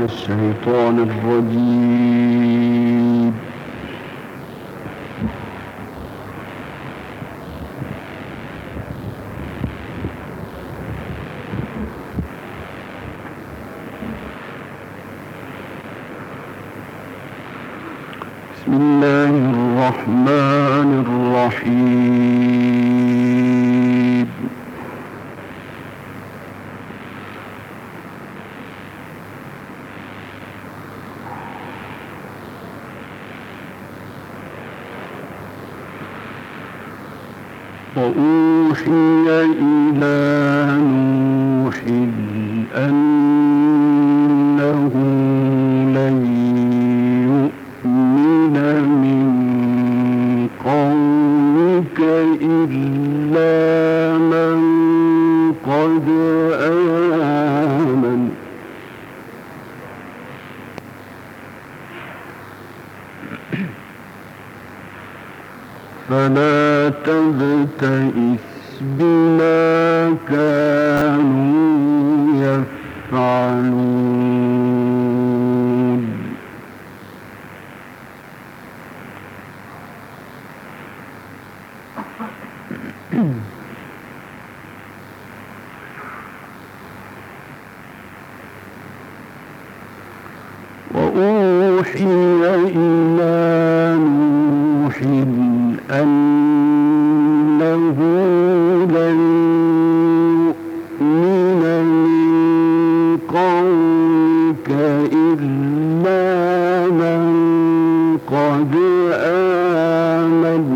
الشيطان الرجيم. بسم الله الرحمن الرحيم. وأوحي إلى نوح أنه لن يؤمن من قومك إلا من قد آمن فلا تبتئس بما كانوا يفعلون. وأوحي إلى نوح أنه لن يؤمن من قومك إلا من قد آمن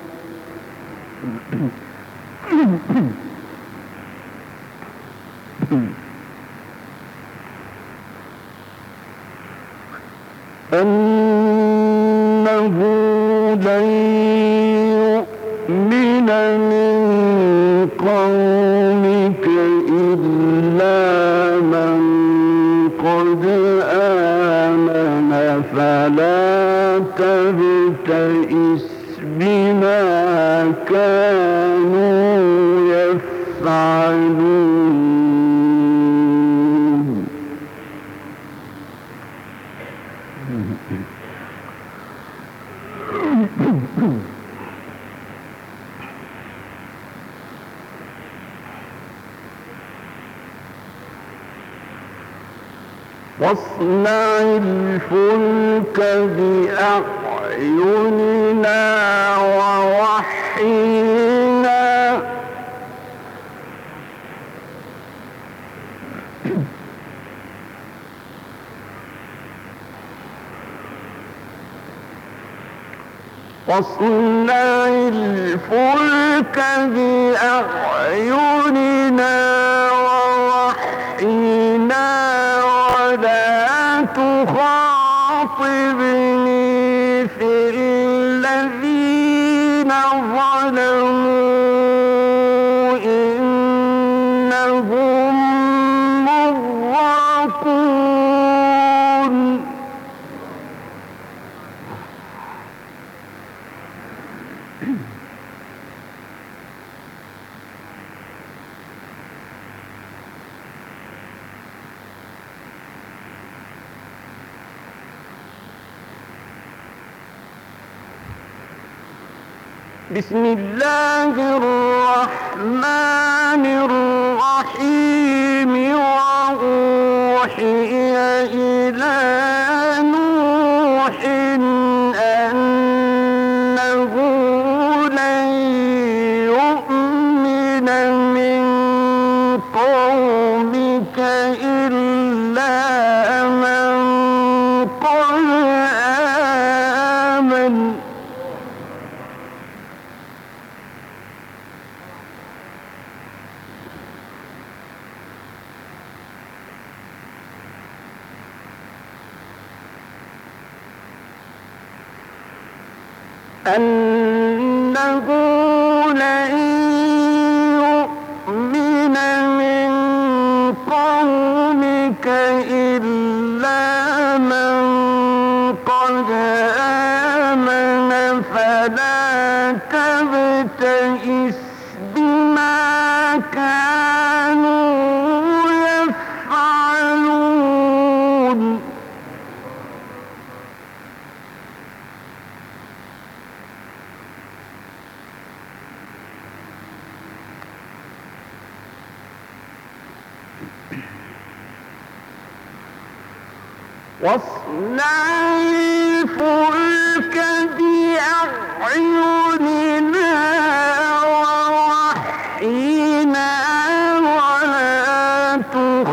أنه لن يؤمن من قومك إلا من قد آمن فلا تبتئس بما كانوا يفعلون. واصنع الفلك بأعيننا ووحينا واصنع الفلك بأعيننا ووحينا ولا تخاطبني في الذين ظلموا إنهم مغرقون. بسم الله الرحمن الرحيم. وأوحي إلى نوح أنه لن يؤمن من قومك إلا من قد آمن أنه لن يؤمن من قومك إلا من قد آمن فلا تبتئس بما كانوا يفعلون. واصنع الفلك بأعيننا ووحينا ولا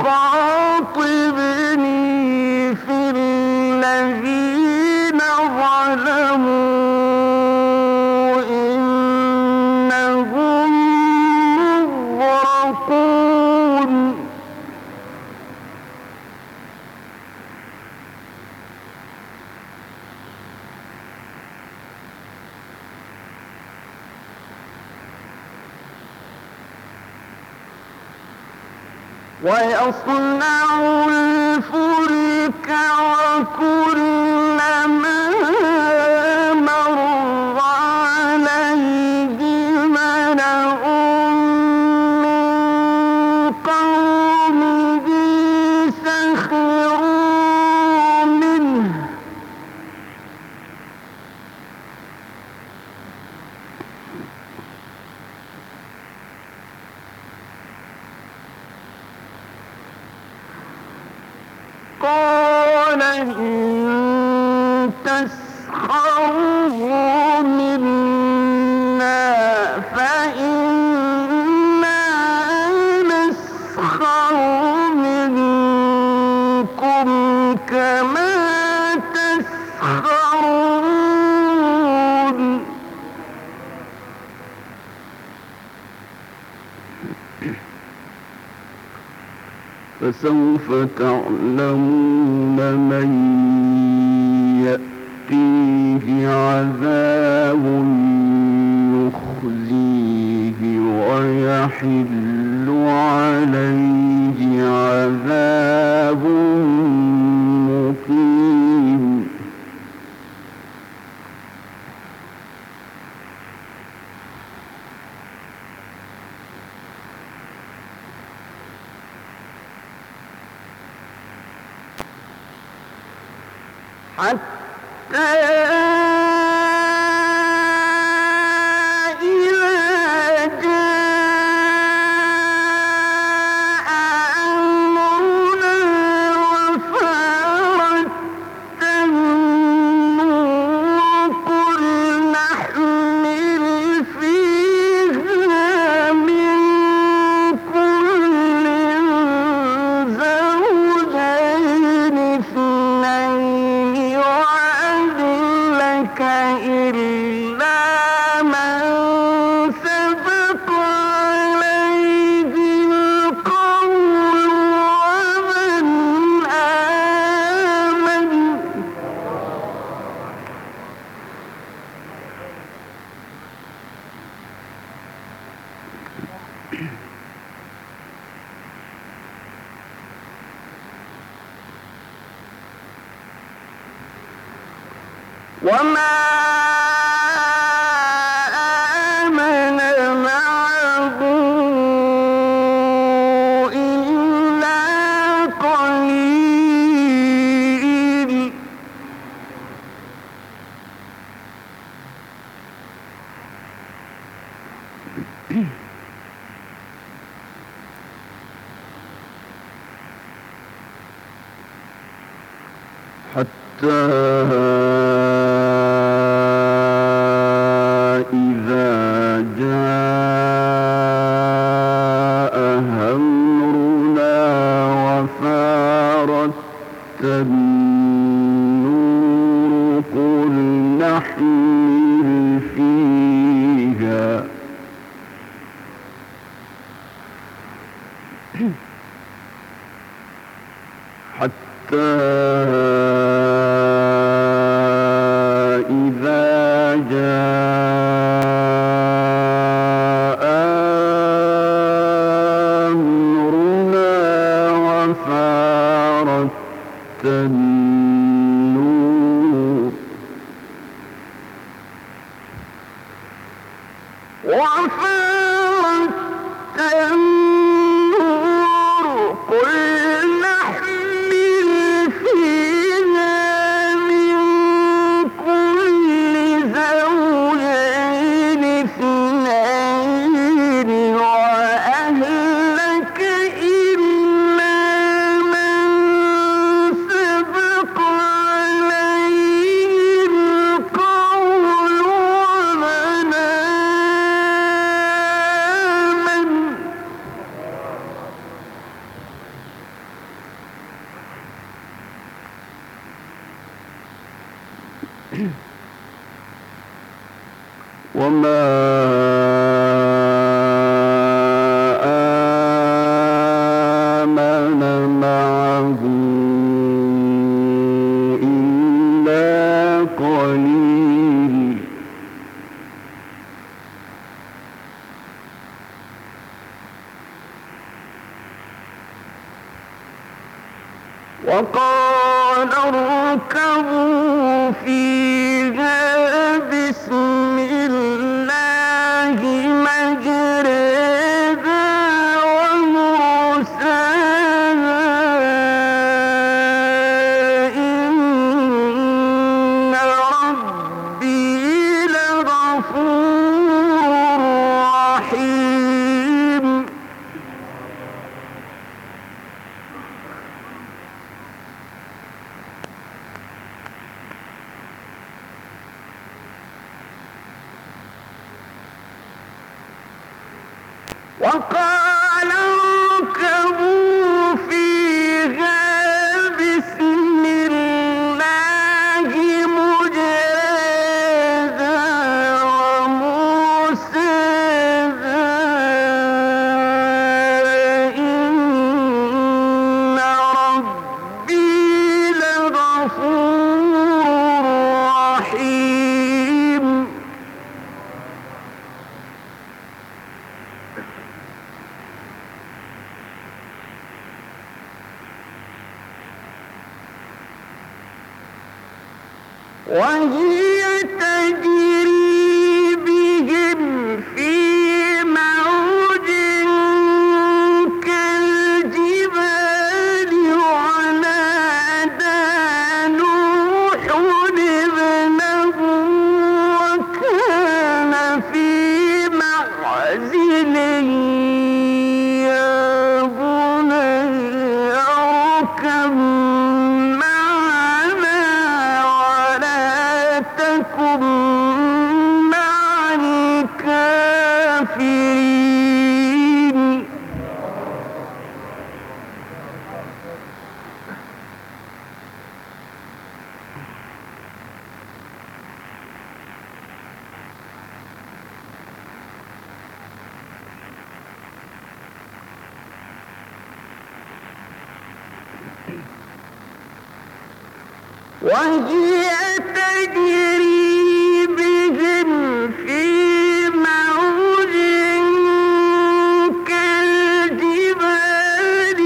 تخاطبني في الذين ظلموا إنهم مغرقون ويصنع الفلك وكلما مر عليه ملأ من قومه سخروا منه قال إن تسخروا منا فإنا نسخر منكم كما تسخرون فسوف تعلمون من يأتيه عذاب يخزيه ويحل عليه عذاب مقيم حتى إذا جاء أمرنا وفارت النور قل نحمل فيها من كل زوجين اثنين وأهلك إلا من سبق عليه القول ومن آمن وما آمن معه إلا قليل حتى إذا جاء أمرنا وفارت النور قل نحمل فيها حتى إذا جاء أمرنا وفارت النور قل نحمل فيها وما آمن معه إلا قليل وقال اركبوا فيها بسم الله مجريها ومرساها إن ربي لغفور رحيم وقال اركبوا فيها بسم الله مجريها ومرساها إن ربي لغفور رحيم وهي تجري بهم في موج كالجبال ونادى نوح ابنه وكان في معزل يا بني اركب تكن مع الكافرين وهي تجري بهم في موج كالجبال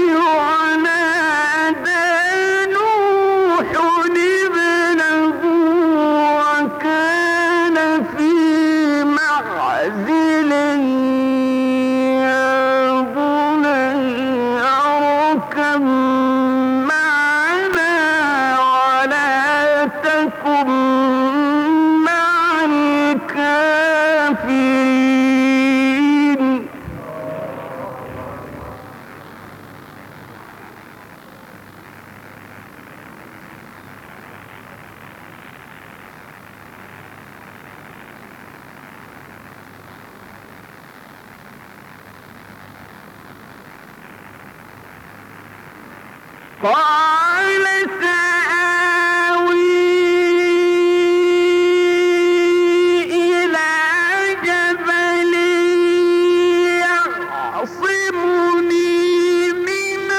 ونادى نوح ابنه وكان في معزل يا بني اركب تكن مع الكافرين قال سآوي إلى جبل يعصمني من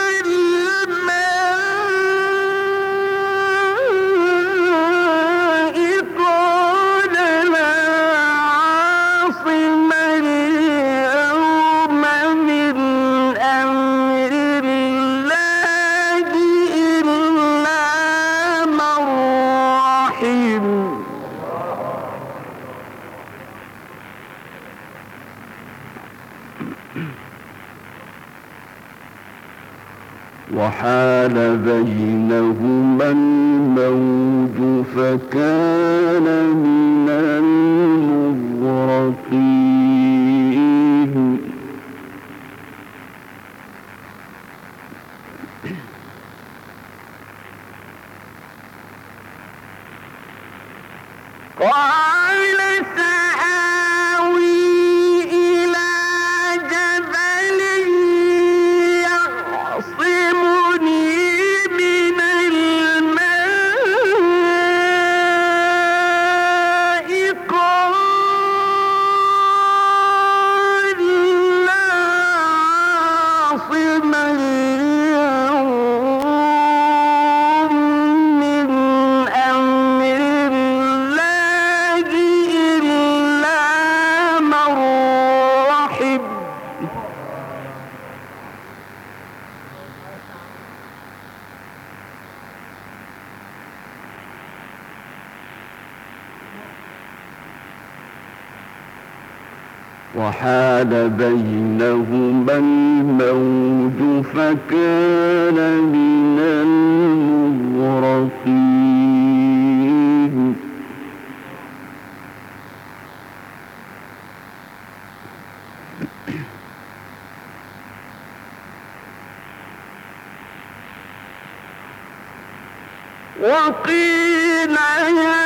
الماء قال لا عاصم اليوم من أمر الله إلا من رحم وحال بينهما الموج فكان من المغرقين قال سآوي إلى جبل يعصمني من الماء وحال بينهما الموج فكان من المغرقين وقيل يا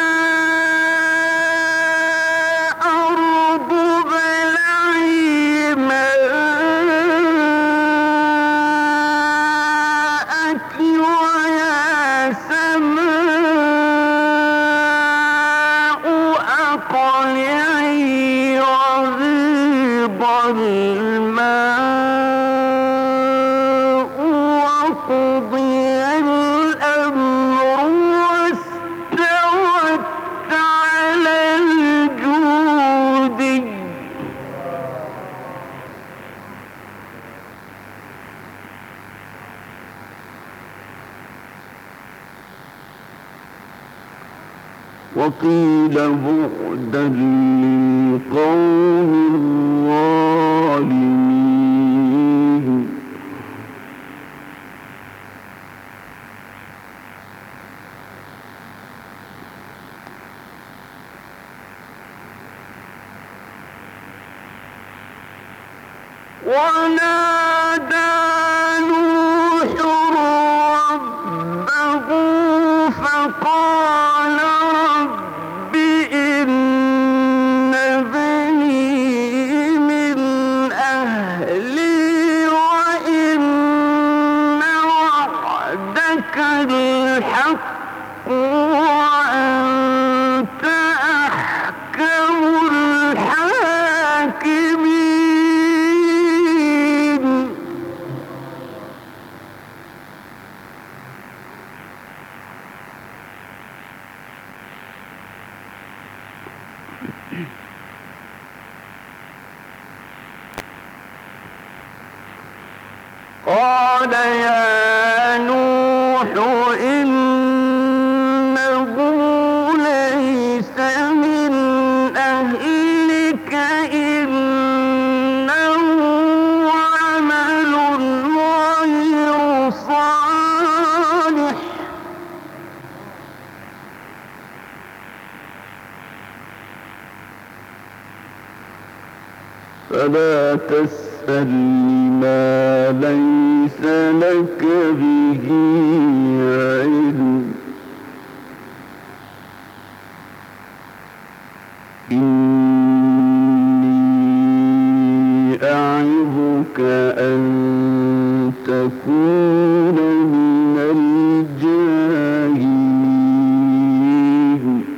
أرض ابلعي ماءك ويا سماء أقلعي وغيض الماء وقضي الأمر واستوت على الجود وقيل بعدا للقوم الظالمين ونادى نوح ربه فقال رب إن ابني من أهلي وإن وعدك الحق وأنت أحكم الحاكمين قال يا نوح إنه ليس من أهلك إنه عمل غير صالح فلا تسألني ما ليس لك به علم إني أعظك أن تكون من الجاهلين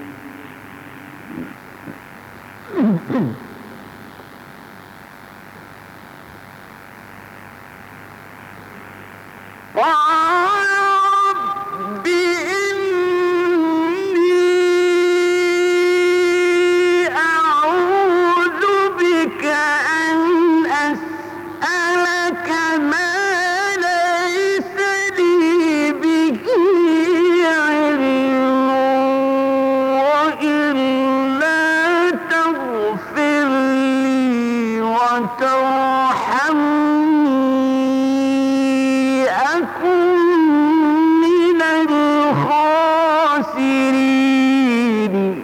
قال رب إني أعوذ بك أن أسألك ما ليس لي به علم وإلا تغفر لي وترحمني أكن من الخاسرين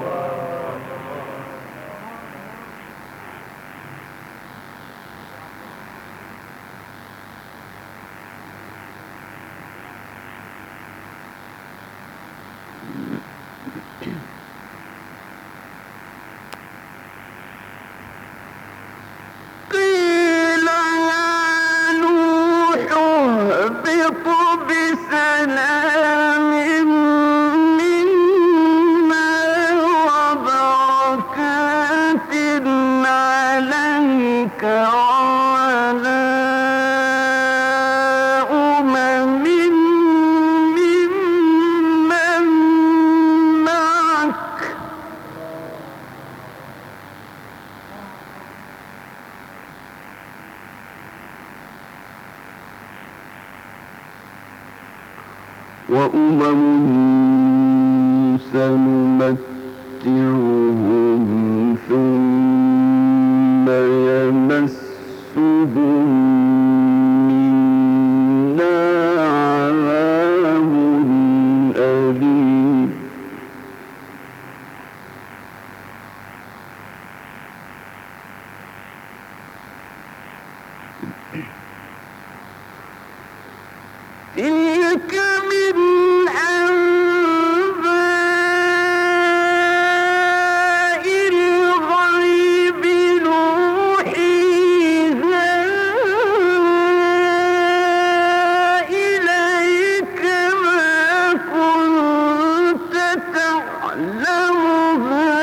قيل يا نوح اهبط بسلام منا وبركات عليك وعلى أمم ممن معك وأمم سنمتعهم ثم تلك من أنباء الغيب نوحيها إليك ما كنت تعلمها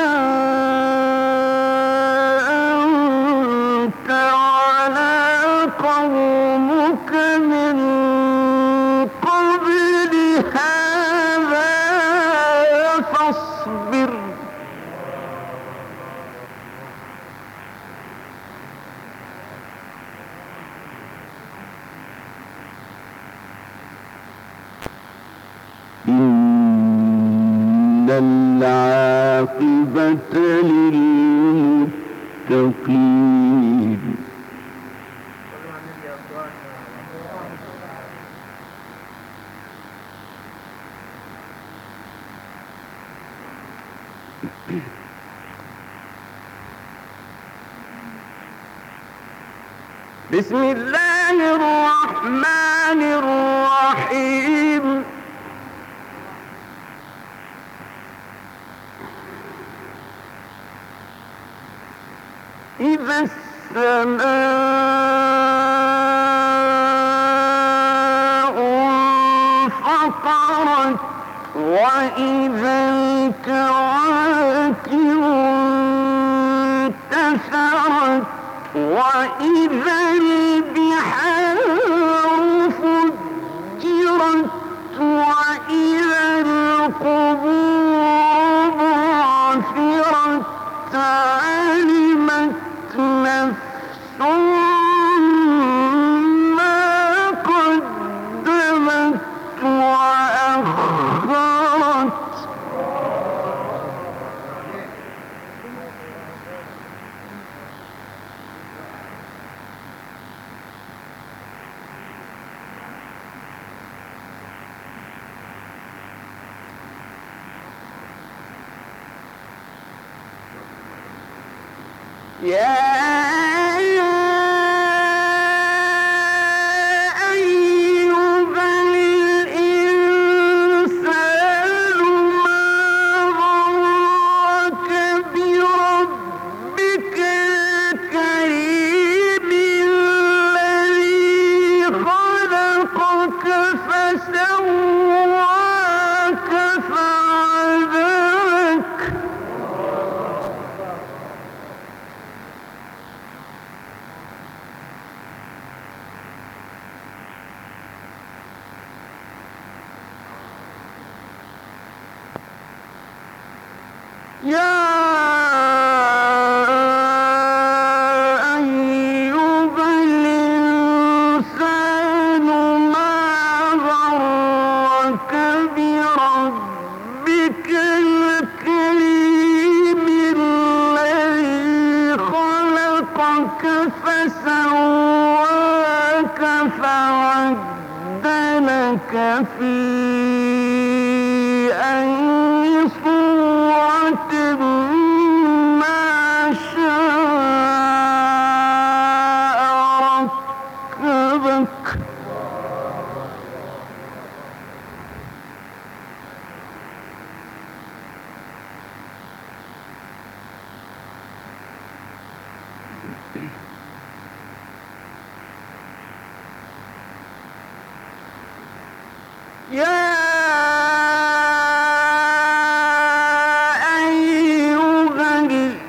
أنت ولا قومك من قبل هذا فاصبر إن العاقبة للمتقين. بسم الله الرحمن الرحيم. إذا السماء انفطرت وإذا الكواكب انتثرت وإذا البحار فجرت وإذا القبور بعثرت علمت نفس ما قدمت وأخرت. يا أيها الإنسان ما غرك بربك الكريم الذي خلقك فسواك فعدلك. يا أيها الإنسان ما غرك بربك الكريم الذي خلقك فسواك فعدلك في أي صورة ما شاء ركبك. يا أيها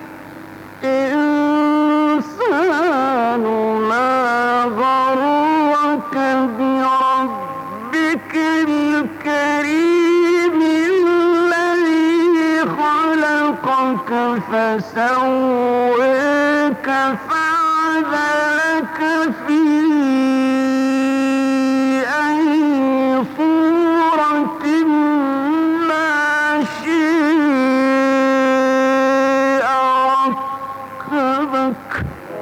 الإنسان ما غرك بربك الكريم الذي خلقك فسواك فعدلك في أي صورة ما شاء ركبك.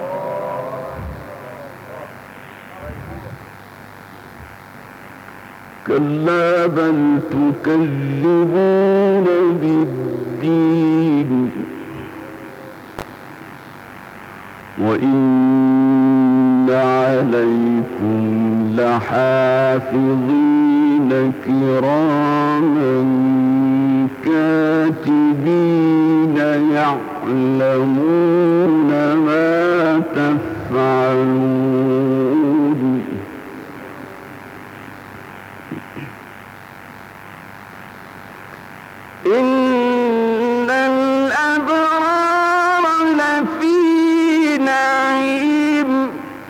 كلا بل تكذبون بالدين وإن عليكم لحافظين كراما كاتبين يعلمون ما تفعلون إن الأبرار لفي نعيم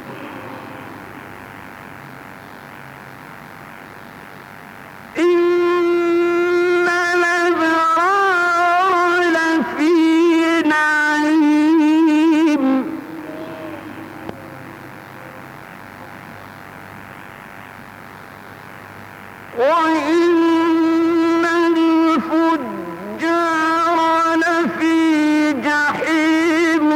إن الأبرار لفي نعيم وإن الفجار لفي جحيم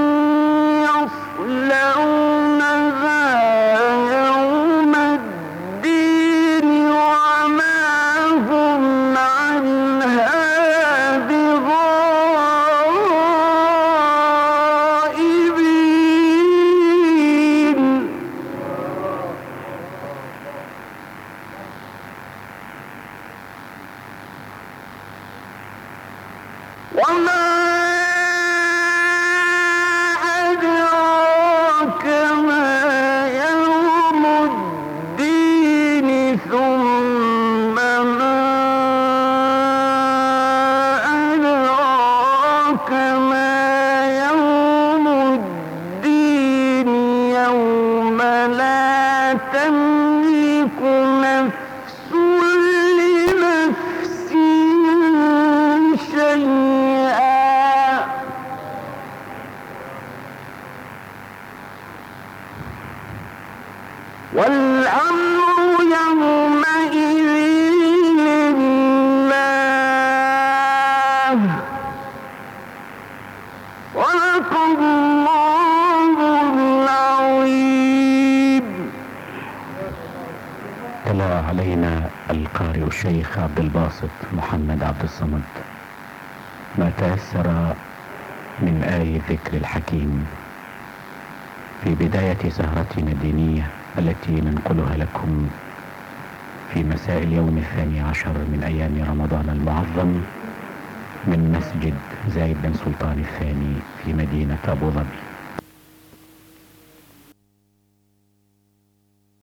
يصلونها يوم الدين وما هم عنها بغائبين وما أدراك ما يوم الدين ثم ما أدراك ما يوم الدين يوم لا تملك نفس لنفس شيئا والأمر يومئذ لله صدق الله العظيم. تلا علينا القارئ الشيخ عبد الباسط محمد عبد الصمد ما تيسر من آي ذكر الحكيم في بداية سهرتنا الدينية التي ننقلها لكم في مساء اليوم 12 من أيام رمضان المعظم من مسجد زايد بن سلطان الثاني في مدينة أبو ظبي.